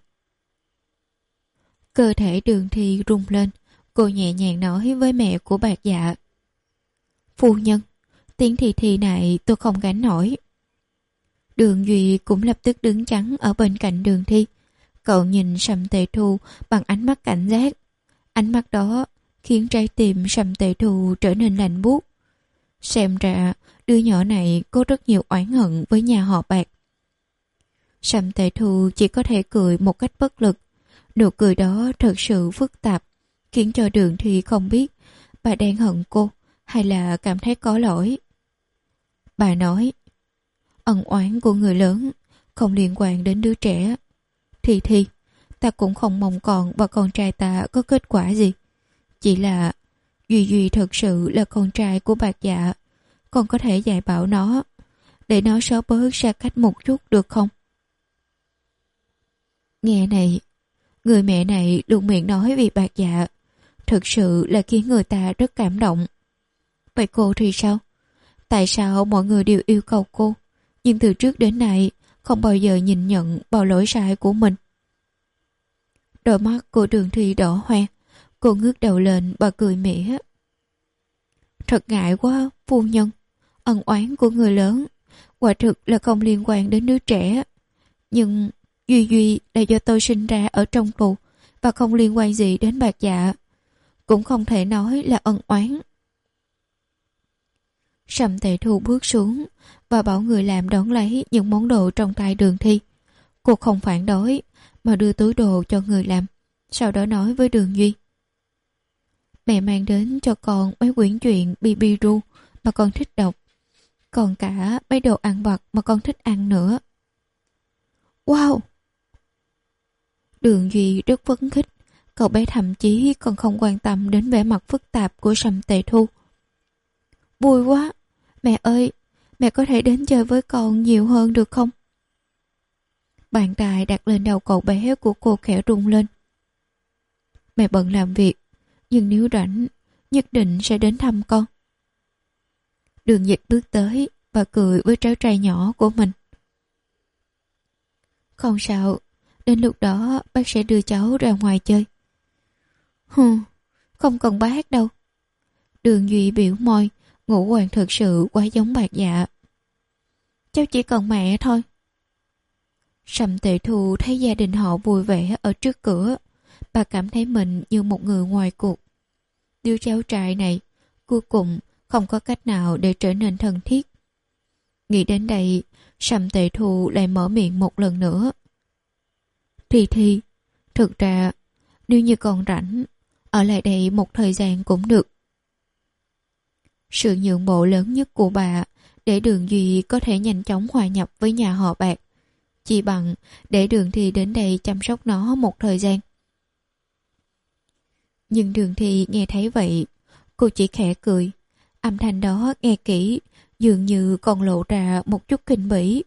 Cơ thể Đường Thi rung lên. Cô nhẹ nhàng nói với mẹ của Bạc Dạ. Phu nhân, tiếng Thi Thi này tôi không gánh nổi. Đường Duy cũng lập tức đứng chắn ở bên cạnh Đường Thi. Cậu nhìn Sầm Tệ Thu bằng ánh mắt cảnh giác. Ánh mắt đó khiến trái tim Sầm Tệ Thu trở nên lạnh buốt. Xem ra đứa nhỏ này có rất nhiều oán hận với nhà họ Bạc. Sầm Tệ Thu chỉ có thể cười một cách bất lực. Nụ cười đó thật sự phức tạp, khiến cho Đường Thi không biết bà đang hận cô hay là cảm thấy có lỗi. Bà nói, ân oán của người lớn không liên quan đến đứa trẻ. Thì thì, ta cũng không mong con và con trai ta có kết quả gì. Chỉ là Duy Duy thật sự là con trai của Bạc Dạ. Con có thể dạy bảo nó, để nó sớm bớt xa cách một chút được không? Nghe này, người mẹ này luôn miệng nói vì Bạc Dạ, thực sự là khiến người ta rất cảm động. Vậy cô thì sao? Tại sao mọi người đều yêu cầu cô, nhưng từ trước đến nay không bao giờ nhìn nhận vào lỗi sai của mình? Đôi mắt của Đường Thi đỏ hoe, cô ngước đầu lên và cười mỉa. Thật ngại quá, phu nhân. Ân oán của người lớn quả thực là không liên quan đến đứa trẻ. Nhưng Duy Duy là do tôi sinh ra ở trong tù và không liên quan gì đến Bạc Dạ. Cũng không thể nói là ân oán. Sầm Tệ Thu bước xuống và bảo người làm đón lấy những món đồ trong tay Đường Thi. Cô không phản đối mà đưa túi đồ cho người làm, sau đó nói với Đường Duy. Mẹ mang đến cho con mấy quyển truyện Bibiru mà con thích đọc, còn cả mấy đồ ăn vặt mà con thích ăn nữa. Wow! Đường Duy rất phấn khích, cậu bé thậm chí còn không quan tâm đến vẻ mặt phức tạp của Sầm Tệ Thu. Vui quá! Mẹ ơi! Mẹ có thể đến chơi với con nhiều hơn được không? Bàn tay đặt lên đầu cậu bé của cô khẽ rung lên. Mẹ bận làm việc, nhưng nếu rảnh, nhất định sẽ đến thăm con. Đường Dịch bước tới và cười với cháu trai nhỏ của mình. Không sao, đến lúc đó bác sẽ đưa cháu ra ngoài chơi. Hừ, không cần bác đâu. Đường Duy biểu môi, ngũ quan thực sự quá giống Bạc Dạ. Cháu chỉ cần mẹ thôi. Sầm Tệ Thu thấy gia đình họ vui vẻ ở trước cửa. Bà cảm thấy mình như một người ngoài cuộc. Đứa cháu trai này cuối cùng không có cách nào để trở nên thân thiết. Nghĩ đến đây, Sầm Tệ Thu lại mở miệng một lần nữa. Thì thì, thực ra nếu như còn rảnh, ở lại đây một thời gian cũng được. Sự nhượng bộ lớn nhất của bà để Đường Duy có thể nhanh chóng hòa nhập với nhà họ Bạc, chỉ bằng để Đường Thi đến đây chăm sóc nó một thời gian. Nhưng Đường Thi nghe thấy vậy, cô chỉ khẽ cười. Âm thanh đó nghe kỹ, dường như còn lộ ra một chút kinh bỉ.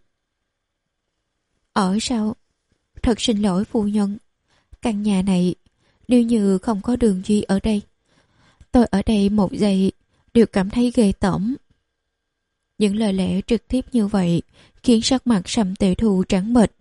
Ở sao? Thật xin lỗi phu nhân. Căn nhà này, nếu như không có Đường Duy ở đây, tôi ở đây một giây đều cảm thấy ghê tởm. Những lời lẽ trực tiếp như vậy khiến sắc mặt Sầm Tệ Thu trắng bệch.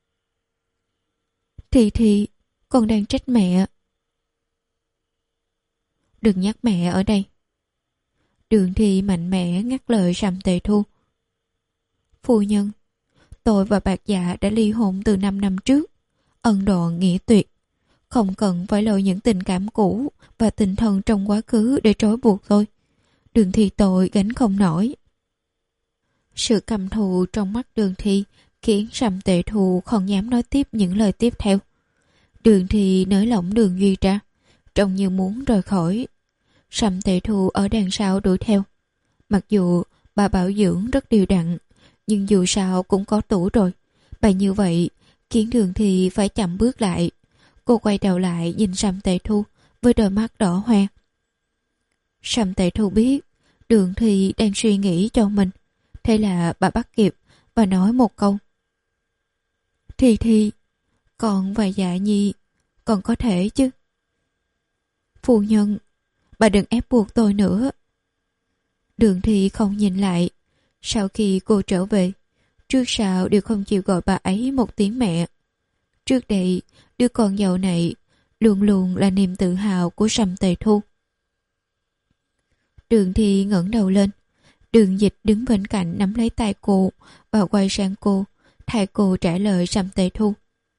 Thì thì, con đang trách mẹ. Đừng nhắc mẹ ở đây. Đường Thi mạnh mẽ ngắt lời Sầm Tề Thu. Phu nhân, tôi và Bạc Dạ đã ly hôn từ năm năm trước. Ân đoạn nghĩa tuyệt, không cần phải lời những tình cảm cũ và tình thân trong quá khứ để trói buộc tôi. Đường Thi tội gánh không nổi. Sự căm thù trong mắt Đường Thi khiến Sầm Tề Thu không dám nói tiếp những lời tiếp theo. Đường Thi nới lỏng Đường Duy ra, trông như muốn rời khỏi. Sầm Tề Thu ở đằng sau đuổi theo. Mặc dù bà bảo dưỡng rất đều đặn, nhưng dù sao cũng có tuổi rồi. Bà như vậy khiến Đường Thi phải chậm bước lại. Cô quay đầu lại nhìn Sầm Tề Thu với đôi mắt đỏ hoe. Sầm Tề Thu biết Đường Thi đang suy nghĩ cho mình, thế là bà bắt kịp và nói một câu. Thi Thi, con và Dạ Nhi còn có thể chứ? Phu nhân, bà đừng ép buộc tôi nữa. Đường Thi không nhìn lại. Sau khi cô trở về, trước sau đều không chịu gọi bà ấy một tiếng mẹ. Trước đây, đứa con dâu này luôn luôn là niềm tự hào của Sầm Tề Thu. Đường Thi ngẩng đầu lên. Đường Dịch đứng bên cạnh nắm lấy tay cô và quay sang cô, thay cô trả lời Sầm Tề Thu.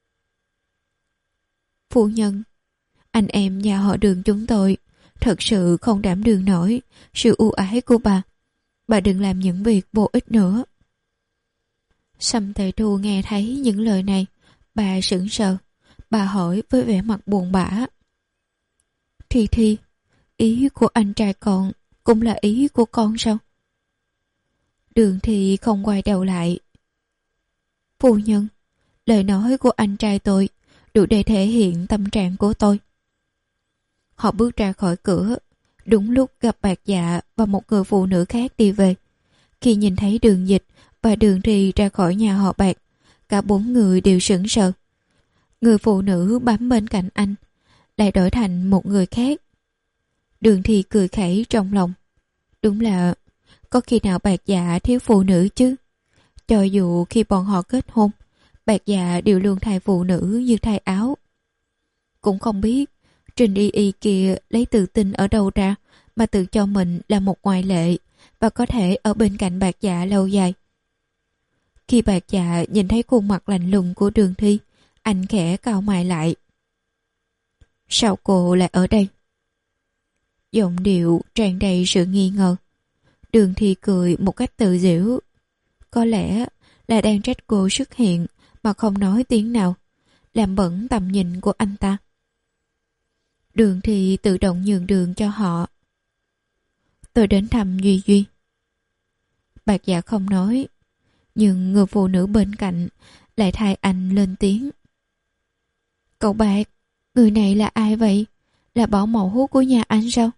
Phu nhân, anh em nhà họ Đường chúng tôi thật sự không đảm đương nổi sự ưu ái của bà. Bà đừng làm những việc vô ích nữa. Sầm Tề Thu nghe thấy những lời này, bà sững sờ. Bà hỏi với vẻ mặt buồn bã. Thi Thi, ý của anh trai con cũng là ý của con sao? Đường Thi không quay đầu lại. Phu nhân, lời nói của anh trai tôi đủ để thể hiện tâm trạng của tôi. Họ bước ra khỏi cửa, đúng lúc gặp Bạc Dạ và một người phụ nữ khác đi về. Khi nhìn thấy Đường Dịch và Đường Thi ra khỏi nhà họ Bạc, cả bốn người đều sững sờ. Người phụ nữ bám bên cạnh anh lại đổi thành một người khác. Đường Thi cười khẩy trong lòng. Đúng là có khi nào Bạc Dạ thiếu phụ nữ chứ? Cho dù khi bọn họ kết hôn, Bạc Dạ đều luôn thay phụ nữ như thay áo. Cũng không biết Trình Y Y kia lấy tự tin ở đâu ra mà tự cho mình là một ngoại lệ và có thể ở bên cạnh Bạc Dạ lâu dài. Khi Bạc Dạ nhìn thấy khuôn mặt lạnh lùng của Đường Thi, anh khẽ cau mày lại. Sao cô lại ở đây? Giọng điệu tràn đầy sự nghi ngờ. Đường Thi cười một cách tự giễu. Có lẽ là đang trách cô xuất hiện mà không nói tiếng nào, làm bẩn tầm nhìn của anh ta. Đường Thi tự động nhường đường cho họ. Tôi đến thăm Duy Duy. Bạc Dạ không nói, nhưng người phụ nữ bên cạnh lại thay anh lên tiếng. Cậu Bạc, người này là ai vậy? Là bảo mẫu của nhà anh sao?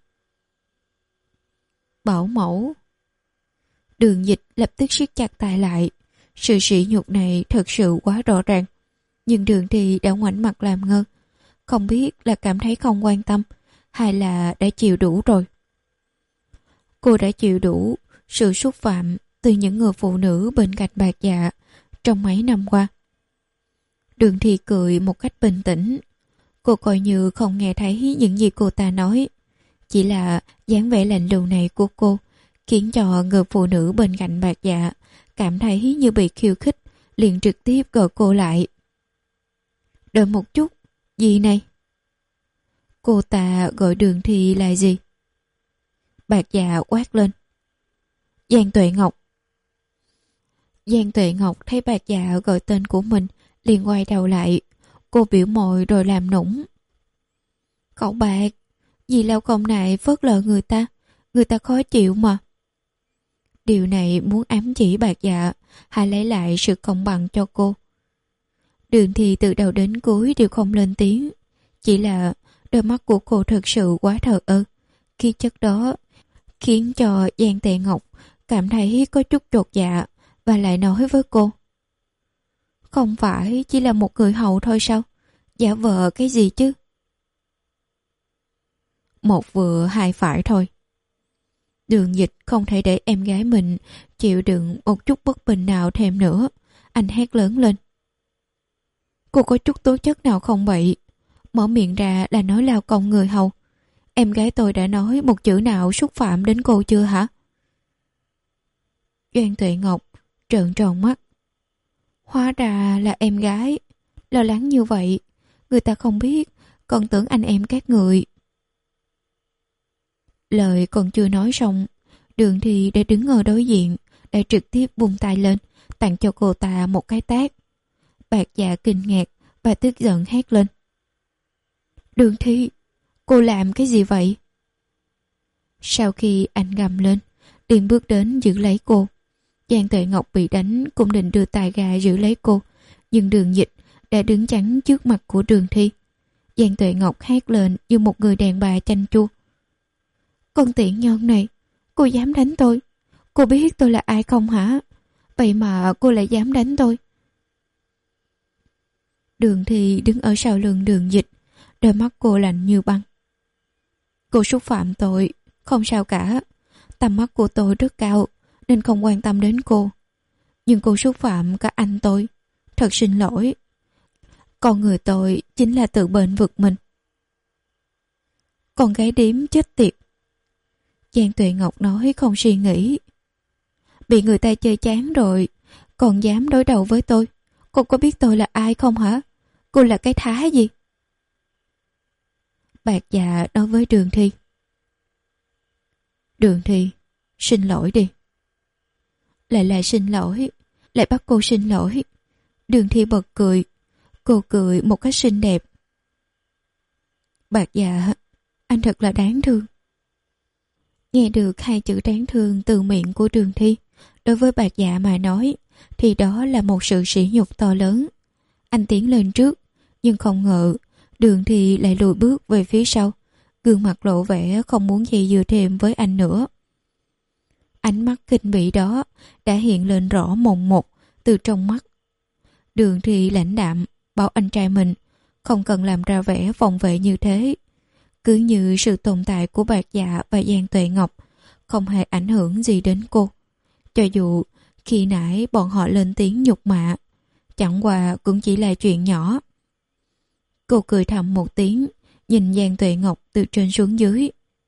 Bảo mẫu? Đường Dịch lập tức siết chặt tay lại. Sự sỉ nhục này thật sự quá rõ ràng. Nhưng Đường Thi đã ngoảnh mặt làm ngơ. Không biết là cảm thấy không quan tâm hay là đã chịu đủ rồi. Cô đã chịu đủ sự xúc phạm từ những người phụ nữ bên cạnh Bạc Dạ trong mấy năm qua. Đường Thi cười một cách bình tĩnh. Cô coi như không nghe thấy những gì cô ta nói. Chỉ là dáng vẻ lạnh lùng này của cô khiến cho người phụ nữ bên cạnh Bạc Dạ cảm thấy như bị khiêu khích, liền trực tiếp gọi cô lại. Đợi một chút, gì này? Cô ta gọi Đường Thi là gì? Bạc Dạ quát lên. Giang Tuệ Ngọc. Giang Tuệ Ngọc thấy Bạc Dạ gọi tên của mình, liền quay đầu lại. Cô biểu môi rồi làm nũng. Cậu Bạc, vì lao công này phớt lờ người ta, người ta khó chịu mà. Điều này muốn ám chỉ Bạc Dạ hay lấy lại sự công bằng cho cô. Đường Thi từ đầu đến cuối đều không lên tiếng. Chỉ là đôi mắt của cô thực sự quá thờ ơ. Khí chất đó khiến cho Giang Tuệ Ngọc cảm thấy có chút chột dạ và lại nói với cô. Không phải chỉ là một người hầu thôi sao? Giả vờ cái gì chứ? Một vừa hai phải thôi. Đường Dịch không thể để em gái mình chịu đựng một chút bất bình nào thêm nữa. Anh hét lớn lên. Cô có chút tố chất nào không vậy? Mở miệng ra là nói lao công người hầu. Em gái tôi đã nói một chữ nào xúc phạm đến cô chưa hả? Doan Tuệ Ngọc trợn tròn mắt. Hóa ra là em gái. Lo lắng như vậy, người ta không biết, còn tưởng anh em các người. Lời còn chưa nói xong, Đường Thi đã đứng ở đối diện, đã trực tiếp vung tay lên, tặng cho cô ta một cái tát. Bạc Dạ kinh ngạc và tức giận hét lên. Đường Thi, cô làm cái gì vậy? Sau khi anh gầm lên, liền bước đến giữ lấy cô. Giang Tuệ Ngọc bị đánh cũng định đưa tay ra giữ lấy cô, nhưng Đường Dịch đã đứng chắn trước mặt của Đường Thi. Giang Tuệ Ngọc hét lên như một người đàn bà chanh chua. Con tiện nhân này, cô dám đánh tôi? Cô biết tôi là ai không hả? Vậy mà cô lại dám đánh tôi. Đường Thi đứng ở sau lưng Đường Dịch, đôi mắt cô lạnh như băng. Cô xúc phạm tôi, không sao cả. Tầm mắt của tôi rất cao nên không quan tâm đến cô. Nhưng cô xúc phạm cả anh tôi. Thật xin lỗi. Con người tôi chính là tự bệnh vực mình. Con gái điếm chết tiệt. Giang Tuệ Ngọc nói không suy nghĩ. Bị người ta chơi chán rồi, còn dám đối đầu với tôi. Cô có biết tôi là ai không hả? Cô là cái thá gì? Bạc Dạ nói với Đường Thi. Đường Thi, xin lỗi đi. Lại là xin lỗi, lại bắt cô xin lỗi. Đường Thi bật cười. Cô cười một cách xinh đẹp. Bạc Dạ, anh thật là đáng thương. Nghe được hai chữ đáng thương từ miệng của Đường Thi, đối với Bạc Dạ mà nói, thì đó là một sự sỉ nhục to lớn. Anh tiến lên trước, nhưng không ngờ Đường Thi lại lùi bước về phía sau, gương mặt lộ vẻ không muốn gì dựa thêm với anh nữa. Ánh mắt kinh bỉ đó đã hiện lên rõ mồn một từ trong mắt. Đường Thi lãnh đạm bảo anh trai mình không cần làm ra vẻ phòng vệ như thế, cứ như sự tồn tại của Bạc Dạ và Giang Tuệ Ngọc không hề ảnh hưởng gì đến cô. Cho dù khi nãy bọn họ lên tiếng nhục mạ, chẳng qua cũng chỉ là chuyện nhỏ. Cô cười thầm một tiếng, nhìn Giang Tuệ Ngọc từ trên xuống dưới.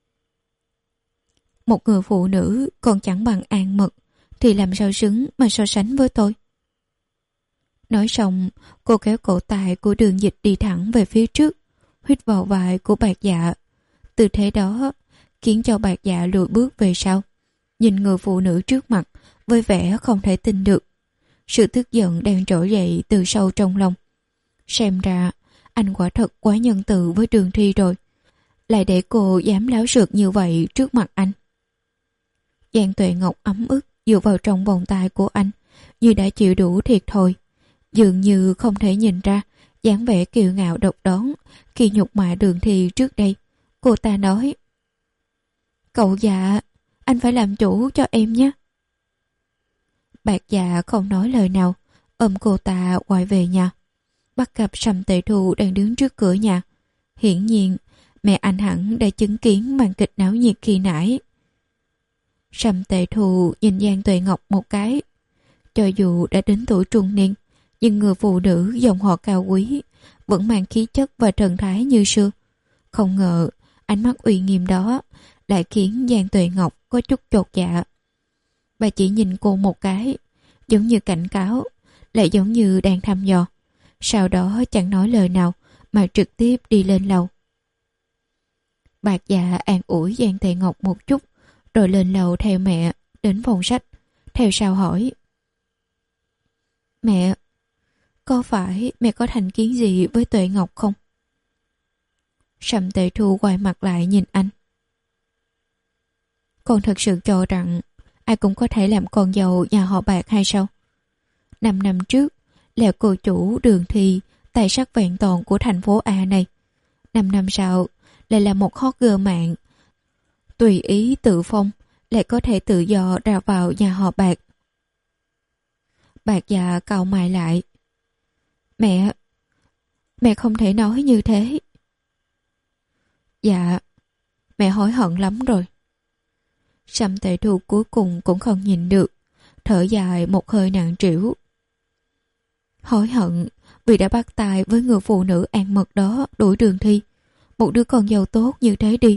Một người phụ nữ còn chẳng bằng An Mật thì làm sao xứng mà so sánh với tôi. Nói xong, cô kéo cổ tay của Đường Dịch đi thẳng về phía trước, huýt vào vai của Bạc Dạ. Tư thế đó khiến cho Bạc Dạ lùi bước về sau, nhìn người phụ nữ trước mặt với vẻ không thể tin được. Sự tức giận đang trỗi dậy từ sâu trong lòng. Xem ra anh quả thật quá nhân từ với Đường Thi rồi, lại để cô dám láo xược như vậy trước mặt anh. Giang Tuệ Ngọc ấm ức dựa vào trong vòng tay của anh, như đã chịu đủ thiệt thòi, dường như không thể nhìn ra dáng vẻ kiêu ngạo độc đoán khi nhục mạ Đường Thi trước đây. Cô ta nói: Cậu Dạ, anh phải làm chủ cho em nhé. Bạc Dạ không nói lời nào, ôm cô ta quay về nhà. Bắt gặp Sầm Tệ Thu đang đứng trước cửa nhà. Hiển nhiên mẹ anh hẳn đã chứng kiến màn kịch náo nhiệt khi nãy. Sầm Tệ Thu nhìn Giang Tuệ Ngọc một cái. Cho dù đã đến tuổi trung niên, nhưng người phụ nữ dòng họ cao quý vẫn mang khí chất và thần thái như xưa. Không ngờ ánh mắt uy nghiêm đó lại khiến Giang Tuệ Ngọc có chút chột dạ. Bà chỉ nhìn cô một cái, giống như cảnh cáo, lại giống như đang thăm dò. Sau đó chẳng nói lời nào mà trực tiếp đi lên lầu. Bạc Dạ an ủi Giang Tuệ Ngọc một chút, rồi lên lầu theo mẹ đến phòng sách. Theo sau hỏi: Mẹ, có phải mẹ có thành kiến gì với Tuệ Ngọc không? Sầm Tệ Thu quay mặt lại nhìn anh. Con thật sự cho rằng ai cũng có thể làm con dâu nhà họ Bạc hay sao? Năm năm trước là cô chủ Đường Thi tài sắc vẹn toàn của thành phố A này. Năm năm sau lại là một hot girl mạng, tùy ý tự phong, lại có thể tự do ra vào nhà họ Bạc. Bạc Dạ cau mày lại. Mẹ, mẹ không thể nói như thế. Dạ, mẹ hối hận lắm rồi. Sầm Tệ Thu cuối cùng cũng không nhìn được, thở dài một hơi nặng trĩu. Hối hận vì đã bắt tay với người phụ nữ An Mật đó đuổi Đường Thi. Một đứa con dâu tốt như thế đi,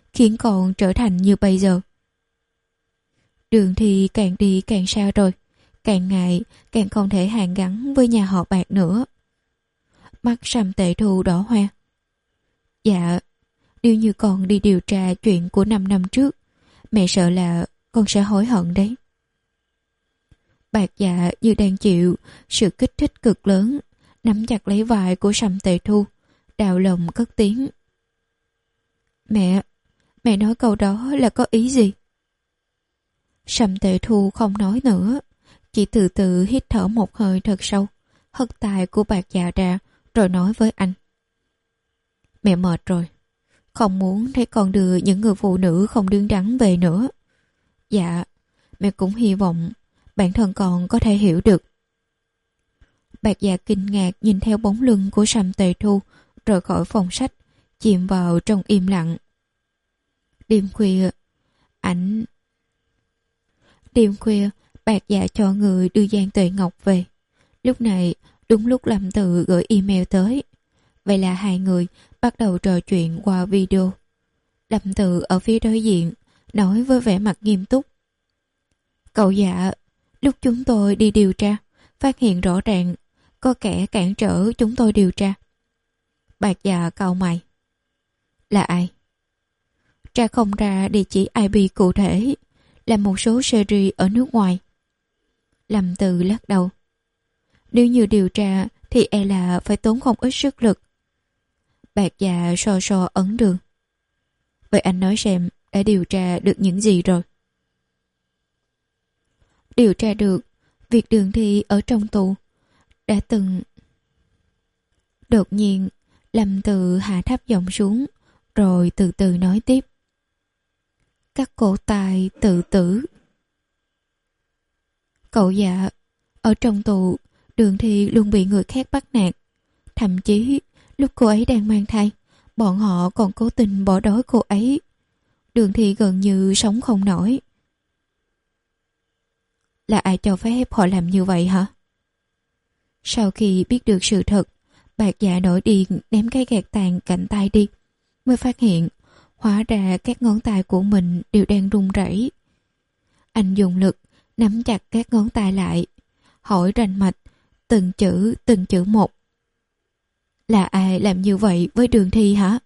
khiến con trở thành như bây giờ. Đường Thi càng đi càng xa rồi, càng ngày càng không thể hàn gắn với nhà họ Bạc nữa. Mắt Sầm Tệ Thu đỏ hoe. Dạ, nếu như con đi điều tra chuyện của năm năm trước, mẹ sợ là con sẽ hối hận đấy. Bạc Dạ như đang chịu sự kích thích cực lớn, nắm chặt lấy vai của Sầm Tệ Thu, đào lòng cất tiếng. Mẹ, mẹ nói câu đó là có ý gì? Sầm Tệ Thu không nói nữa, chỉ từ từ hít thở một hơi thật sâu, hất tay của Bạc Dạ ra rồi nói với anh. Mẹ mệt rồi, không muốn thấy con đưa những người phụ nữ không đứng đắn về nữa. Dạ, mẹ cũng hy vọng bản thân con có thể hiểu được. Bạc Dạ kinh ngạc nhìn theo bóng lưng của Sầm Tề Thu rời khỏi phòng sách, chìm vào trong im lặng. Đêm khuya, ảnh... Đêm khuya, Bạc Dạ cho người đưa Giang Tuệ Ngọc về. Lúc này, đúng lúc Lâm Tự gửi email tới. Vậy là hai người bắt đầu trò chuyện qua video. Lâm Tự ở phía đối diện, nói với vẻ mặt nghiêm túc. Cậu Dạ, lúc chúng tôi đi điều tra, phát hiện rõ ràng có kẻ cản trở chúng tôi điều tra. Bạc Dạ cau mày. Là ai? Tra không ra địa chỉ i pê cụ thể, là một số series ở nước ngoài. Lâm Tự lắc đầu. Nếu như điều tra thì e là phải tốn không ít sức lực. Bạc Dạ so so ấn đường. Vậy anh nói xem đã điều tra được những gì rồi? Điều tra được việc Đường Thi ở trong tù đã từng... Đột nhiên Lâm Tự hạ thấp giọng xuống, rồi từ từ nói tiếp. Các cổ tài tự tử. Cậu Dạ, ở trong tù, Đường Thi luôn bị người khác bắt nạt. Thậm chí lúc cô ấy đang mang thai, bọn họ còn cố tình bỏ đói cô ấy. Đường Thi gần như sống không nổi. Là ai cho phép họ làm như vậy hả? Sau khi biết được sự thật, Bạc Dạ nổi điên ném cái gạt tàn cạnh tay đi, mới phát hiện hóa ra các ngón tay của mình đều đang run rẩy. Anh dùng lực nắm chặt các ngón tay lại, hỏi rành mạch từng chữ từng chữ một. Là ai làm như vậy với Đường Thi hả?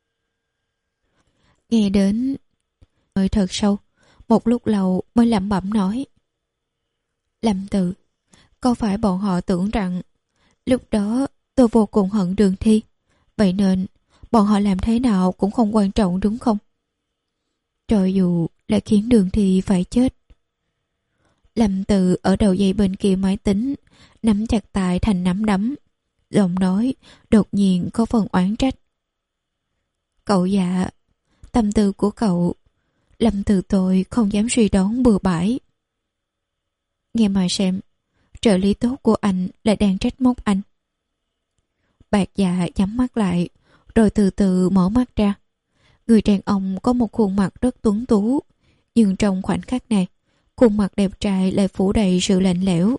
Nghe đến hơi thật sâu, một lúc lâu mới lẩm bẩm nói. Lâm Tự, có phải bọn họ tưởng rằng lúc đó tôi vô cùng hận Đường Thi, vậy nên bọn họ làm thế nào cũng không quan trọng đúng không? Cho dù là khiến Đường Thi phải chết. Lâm Tự ở đầu dây bên kia máy tính, nắm chặt tay thành nắm đấm, giọng nói đột nhiên có phần oán trách. Cậu Dạ, tâm tư của cậu, Lâm Tự tôi không dám suy đoán bừa bãi. Nghe mà xem, trợ lý tốt của anh lại đang trách móc anh. Bạc Dạ nhắm mắt lại, rồi từ từ mở mắt ra. Người đàn ông có một khuôn mặt rất tuấn tú, nhưng trong khoảnh khắc này, khuôn mặt đẹp trai lại phủ đầy sự lạnh lẽo.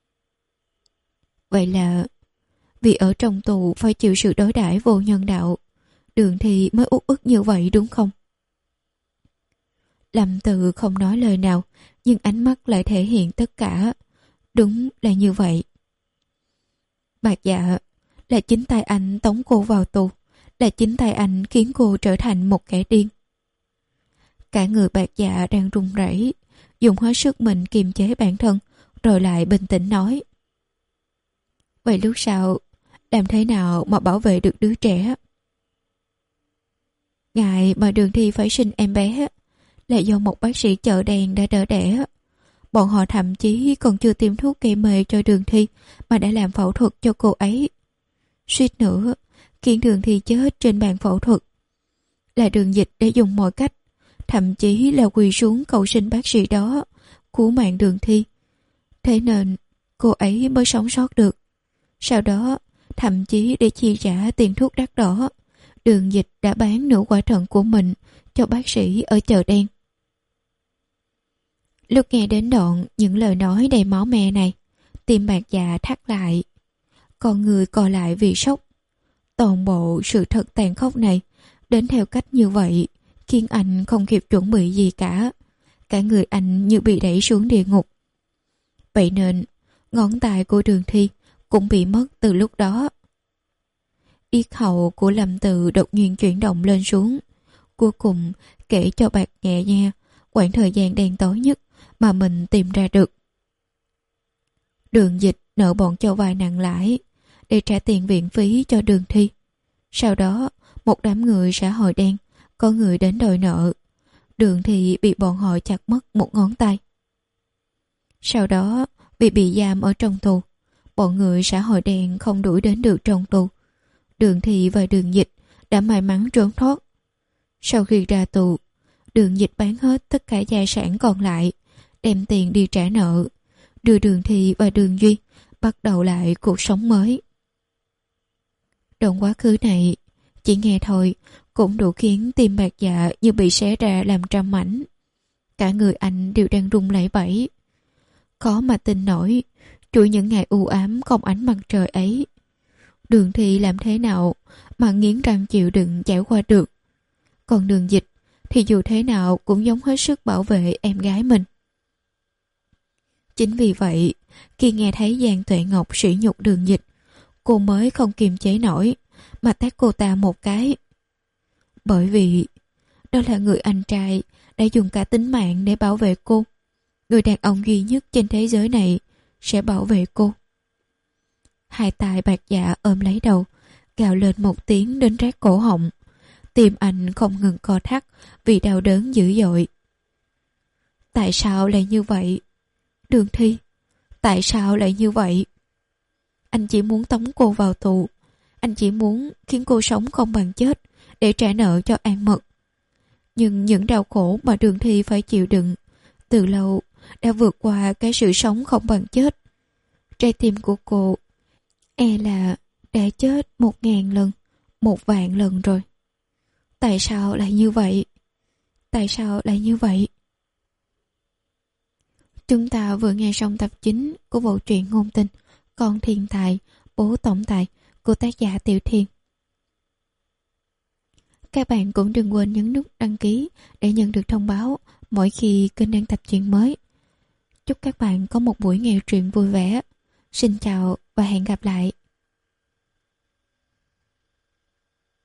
Vậy là vì ở trong tù phải chịu sự đối đãi vô nhân đạo, Đường Thi mới uất ức như vậy đúng không? Lâm Tự không nói lời nào, nhưng ánh mắt lại thể hiện tất cả. Đúng là như vậy. Bạc Dạ, là chính tay anh tống cô vào tù, là chính tay anh khiến cô trở thành một kẻ điên. Cả người Bạc Dạ đang run rẩy, dùng hết sức mình kiềm chế bản thân, rồi lại bình tĩnh nói. Vậy lúc sau, làm thế nào mà bảo vệ được đứa trẻ? Ngày mà Đường Thi phải sinh em bé là do một bác sĩ chợ đen đã đỡ đẻ. Bọn họ thậm chí còn chưa tiêm thuốc gây mê cho Đường Thi mà đã làm phẫu thuật cho cô ấy. Suýt nữa khiến Đường Thi chết trên bàn phẫu thuật. Là Đường Dịch để dùng mọi cách, thậm chí là quỳ xuống cầu xin bác sĩ đó cứu mạng Đường Thi. Thế nên cô ấy mới sống sót được. Sau đó, thậm chí để chi trả tiền thuốc đắt đỏ, Đường Dịch đã bán nửa quả thận của mình cho bác sĩ ở chợ đen. Lúc nghe đến đoạn những lời nói đầy máu me này, tim Bạc Dạ thắt lại. Con người co lại vì sốc. Toàn bộ sự thật tàn khốc này đến theo cách như vậy khiến anh không kịp chuẩn bị gì cả. Cả người anh như bị đẩy xuống địa ngục. Vậy nên, ngón tay của Đường Thi cũng bị mất từ lúc đó. Yết hầu của Lâm Tự đột nhiên chuyển động lên xuống. Cuối cùng kể cho Bạch nhẹ nha quãng thời gian đen tối nhất mà mình tìm ra được. Đường Dịch nợ bọn cho vay nặng lãi để trả tiền viện phí cho Đường Thi. Sau đó, một đám người xã hội đen, có người đến đòi nợ. Đường Thi bị bọn họ chặt mất một ngón tay. Sau đó, bị bị giam ở trong tù. Bọn người xã hội đen không đuổi đến được trong tù. Đường Thi và Đường Dịch đã may mắn trốn thoát. Sau khi ra tù, Đường Dịch bán hết tất cả gia sản còn lại, đem tiền đi trả nợ, đưa Đường Thi và Đường Duy bắt đầu lại cuộc sống mới. Đoạn quá khứ này, chỉ nghe thôi cũng đủ khiến tim Bạc Dạ như bị xé ra làm trăm mảnh. Cả người anh đều đang run lẩy bẩy. Khó mà tin nổi, chuỗi những ngày u ám không ánh mặt trời ấy. Đường Thi làm thế nào mà nghiến răng chịu đựng trải qua được. Còn Đường Dịch thì dù thế nào cũng giống hết sức bảo vệ em gái mình. Chính vì vậy, khi nghe thấy Giang Tuệ Ngọc sỉ nhục Đường Dịch, cô mới không kiềm chế nổi mà tát cô ta một cái. Bởi vì đó là người anh trai đã dùng cả tính mạng để bảo vệ cô. Người đàn ông duy nhất trên thế giới này sẽ bảo vệ cô. Hai tay Bạc Dạ ôm lấy đầu, gào lên một tiếng đến rát cổ họng. Tim anh không ngừng co thắt vì đau đớn dữ dội. Tại sao lại như vậy? Đường Thi, tại sao lại như vậy? Anh chỉ muốn tống cô vào tù. Anh chỉ muốn khiến cô sống không bằng chết để trả nợ cho An Mật. Nhưng những đau khổ mà Đường Thi phải chịu đựng từ lâu đã vượt qua cái sự sống không bằng chết. Trái tim của cô e là đã chết một ngàn lần, một vạn lần rồi. Tại sao lại như vậy? Tại sao lại như vậy? Chúng ta vừa nghe xong tập chín của bộ truyện ngôn tình Con Thiên Tài, Bố Tổng Tài của tác giả Tiểu Thiên. Các bạn cũng đừng quên nhấn nút đăng ký để nhận được thông báo mỗi khi kênh đăng tập truyện mới. Chúc các bạn có một buổi nghe truyện vui vẻ. Xin chào và hẹn gặp lại.